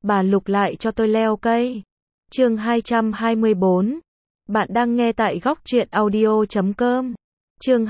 bà Lục lại cho tôi leo cây. Chương 224. Bạn đang nghe tại góc truyện audio.com. Chương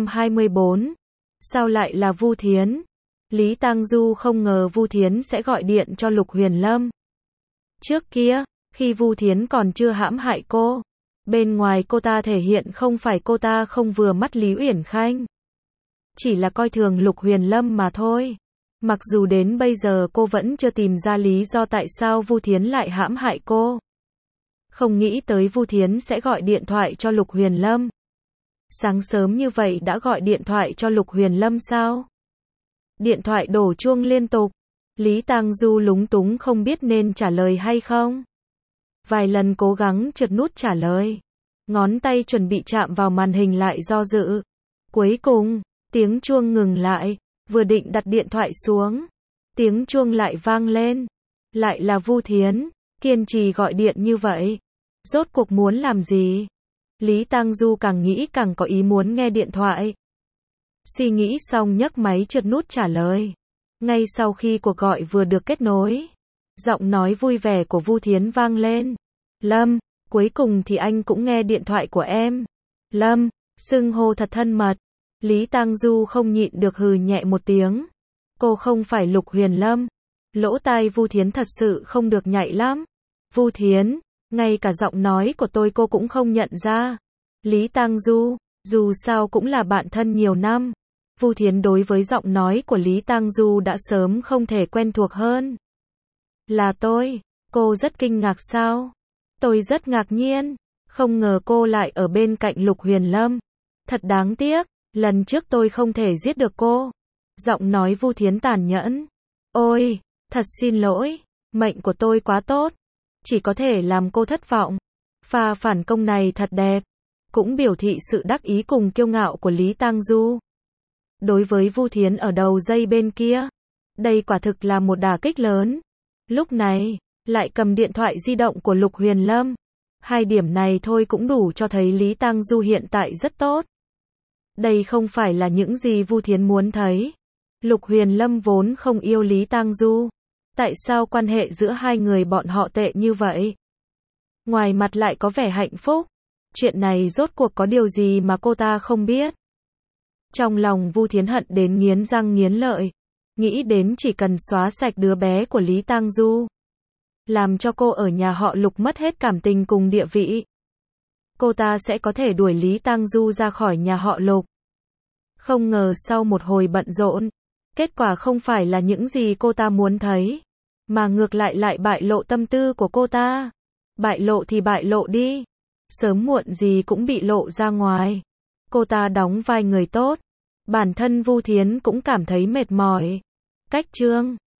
224. Sao lại là Vu Thiến? Lý Tang Du không ngờ Vu Thiến sẽ gọi điện cho Lục Huyền Lâm. Trước kia, khi Vu Thiến còn chưa hãm hại cô, bên ngoài cô ta thể hiện không phải cô ta không vừa mắt Lý Uyển Khanh, chỉ là coi thường Lục Huyền Lâm mà thôi. Mặc dù đến bây giờ cô vẫn chưa tìm ra lý do tại sao Vu Thiến lại hãm hại cô. Không nghĩ tới Vu Thiến sẽ gọi điện thoại cho Lục Huyền Lâm. Sáng sớm như vậy đã gọi điện thoại cho Lục Huyền Lâm sao? Điện thoại đổ chuông liên tục. Lý Tang Du lúng túng không biết nên trả lời hay không. Vài lần cố gắng trượt nút trả lời. Ngón tay chuẩn bị chạm vào màn hình lại do dự. Cuối cùng, tiếng chuông ngừng lại. Vừa định đặt điện thoại xuống, tiếng chuông lại vang lên. Lại là Vu Thiến, kiên trì gọi điện như vậy. Rốt cuộc muốn làm gì? Lý Tang Du càng nghĩ càng có ý muốn nghe điện thoại. Suy nghĩ xong nhấc máy trượt nút trả lời. Ngay sau khi cuộc gọi vừa được kết nối, giọng nói vui vẻ của Vu Thiến vang lên. Lâm, cuối cùng thì anh cũng nghe điện thoại của em. Lâm, xưng hô thật thân mật. Lý Tang Du không nhịn được hừ nhẹ một tiếng. Cô không phải Lục Huyền Lâm. Lỗ tai Vu Thiến thật sự không được nhạy lắm. Vu Thiến, ngay cả giọng nói của tôi cô cũng không nhận ra. Lý Tang Du, dù sao cũng là bạn thân nhiều năm. Vu Thiến đối với giọng nói của Lý Tang Du đã sớm không thể quen thuộc hơn. Là tôi, cô rất kinh ngạc sao? Tôi rất ngạc nhiên, không ngờ cô lại ở bên cạnh Lục Huyền Lâm. Thật đáng tiếc. Lần trước tôi không thể giết được cô. Giọng nói Vu Thiến tàn nhẫn. Ôi, thật xin lỗi, mệnh của tôi quá tốt, chỉ có thể làm cô thất vọng. Pha phản công này thật đẹp, cũng biểu thị sự đắc ý cùng kiêu ngạo của Lý Tang Du. Đối với Vu Thiến ở đầu dây bên kia, đây quả thực là một đả kích lớn. Lúc này, lại cầm điện thoại di động của Lục Huyền Lâm. Hai điểm này thôi cũng đủ cho thấy Lý Tang Du hiện tại rất tốt. Đây không phải là những gì Vu Thiến muốn thấy. Lục Huyền Lâm vốn không yêu Lý Tang Du. Tại sao quan hệ giữa hai người bọn họ tệ như vậy? Ngoài mặt lại có vẻ hạnh phúc. Chuyện này rốt cuộc có điều gì mà cô ta không biết? Trong lòng Vu Thiến hận đến nghiến răng nghiến lợi. Nghĩ đến chỉ cần xóa sạch đứa bé của Lý Tang Du, làm cho cô ở nhà họ Lục mất hết cảm tình cùng địa vị, cô ta sẽ có thể đuổi Lý Tang Du ra khỏi nhà họ Lục. Không ngờ sau một hồi bận rộn, kết quả không phải là những gì cô ta muốn thấy, mà ngược lại bại lộ tâm tư của cô ta. Bại lộ thì bại lộ đi, sớm muộn gì cũng bị lộ ra ngoài. Cô ta đóng vai người tốt, bản thân Vu Thiến cũng cảm thấy mệt mỏi. Cách chương